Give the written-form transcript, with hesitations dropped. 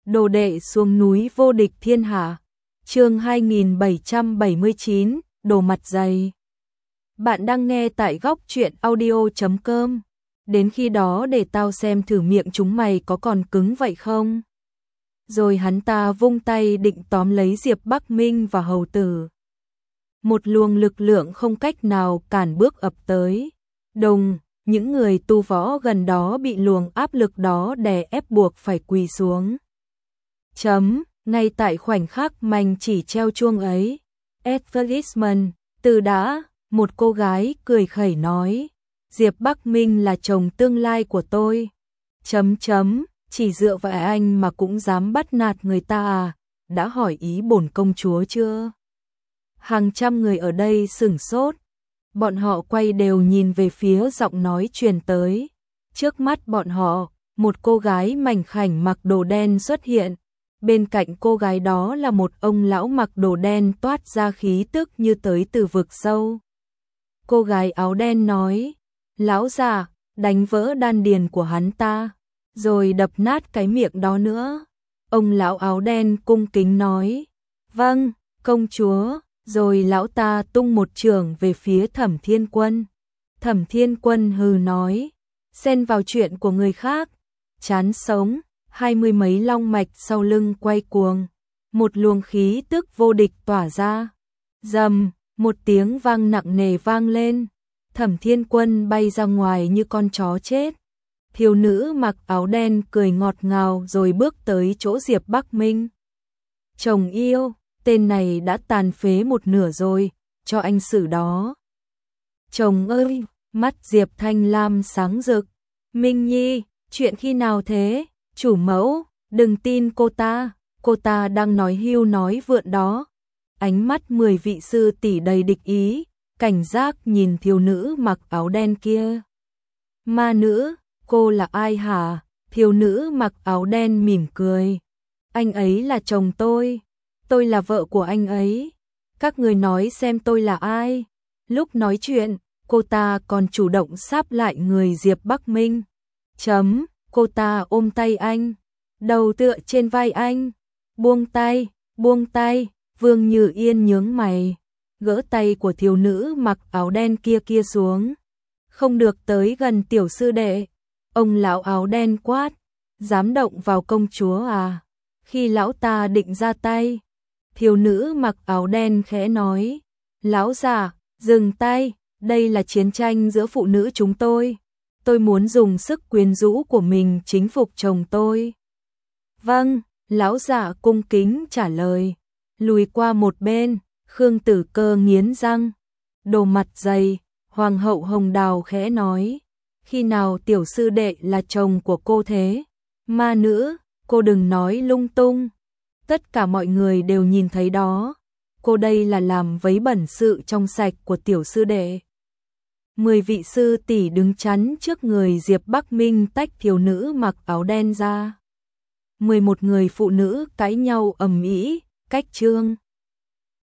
Đồ đệ xuống núi vô địch thiên hạ. Chương 2779, đồ mặt dày. Bạn đang nghe tại góc truyện audio.com. Đến khi đó để tao xem thử miệng chúng mày có còn cứng vậy không. Rồi hắn ta vung tay định tóm lấy Diệp Bắc Minh và hầu tử. Một luồng lực lượng không cách nào cản bước ập tới. Đồng, những người tu võ gần đó bị luồng áp lực đó đè ép buộc phải quỳ xuống. Ngay tại khoảnh khắc manh chỉ treo chuông ấy, advertisement, từ đã, một cô gái cười khẩy nói, Diệp Bắc Minh là chồng tương lai của tôi. Chỉ dựa vào anh mà cũng dám bắt nạt người ta à, đã hỏi ý bổn công chúa chưa? Hàng trăm người ở đây sửng sốt, bọn họ quay đều nhìn về phía giọng nói truyền tới. Trước mắt bọn họ, một cô gái mảnh khảnh mặc đồ đen xuất hiện. Bên cạnh cô gái đó là một ông lão mặc đồ đen toát ra khí tức như tới từ vực sâu. Cô gái áo đen nói, lão già, đánh vỡ đan điền của hắn ta, rồi đập nát cái miệng đó nữa. Ông lão áo đen cung kính nói, vâng, công chúa, rồi lão ta tung một chưởng về phía Thẩm Thiên Quân. Thẩm Thiên Quân hừ nói, xen vào chuyện của người khác, chán sống. 20 mấy long mạch sau lưng quay cuồng, một luồng khí tức vô địch tỏa ra. Rầm, một tiếng vang nặng nề vang lên, Thẩm Thiên Quân bay ra ngoài như con chó chết. Thiếu nữ mặc áo đen cười ngọt ngào rồi bước tới chỗ Diệp Bắc Minh. Chồng yêu, tên này đã tàn phế một nửa rồi, cho anh xử đó. Chồng ơi, mắt Diệp Thanh Lam sáng rực. Minh Nhi, chuyện khi nào thế? Chủ mẫu, đừng tin cô ta đang nói hưu nói vượn đó. Ánh mắt 10 vị sư tỷ đầy địch ý, cảnh giác nhìn thiếu nữ mặc áo đen kia. Ma nữ, cô là ai hả? Thiếu nữ mặc áo đen mỉm cười. Anh ấy là chồng tôi là vợ của anh ấy. Các người nói xem tôi là ai? Lúc nói chuyện, cô ta còn chủ động sáp lại người Diệp Bắc Minh. Cô ta ôm tay anh, đầu tựa trên vai anh. Buông tay, Vương Như Yên nhướng mày, gỡ tay của thiếu nữ mặc áo đen kia xuống. Không được tới gần tiểu sư đệ. Ông lão áo đen quát, dám động vào công chúa à? Khi lão ta định ra tay, thiếu nữ mặc áo đen khẽ nói, lão già, dừng tay, đây là chiến tranh giữa phụ nữ chúng tôi. Tôi muốn dùng sức quyến rũ của mình chính phục chồng tôi. Vâng, lão giả cung kính trả lời. Lùi qua một bên, Khương Tử Cơ nghiến răng. Đồ mặt dày, Hoàng hậu Hồng Đào khẽ nói. Khi nào tiểu sư đệ là chồng của cô thế? Ma nữ, cô đừng nói lung tung. Tất cả mọi người đều nhìn thấy đó. Cô đây là làm vấy bẩn sự trong sạch của tiểu sư đệ. 10 vị sư tỷ đứng chắn trước người Diệp Bắc Minh tách thiếu nữ mặc áo đen ra. 11 người phụ nữ cãi nhau ầm ĩ, cách chương.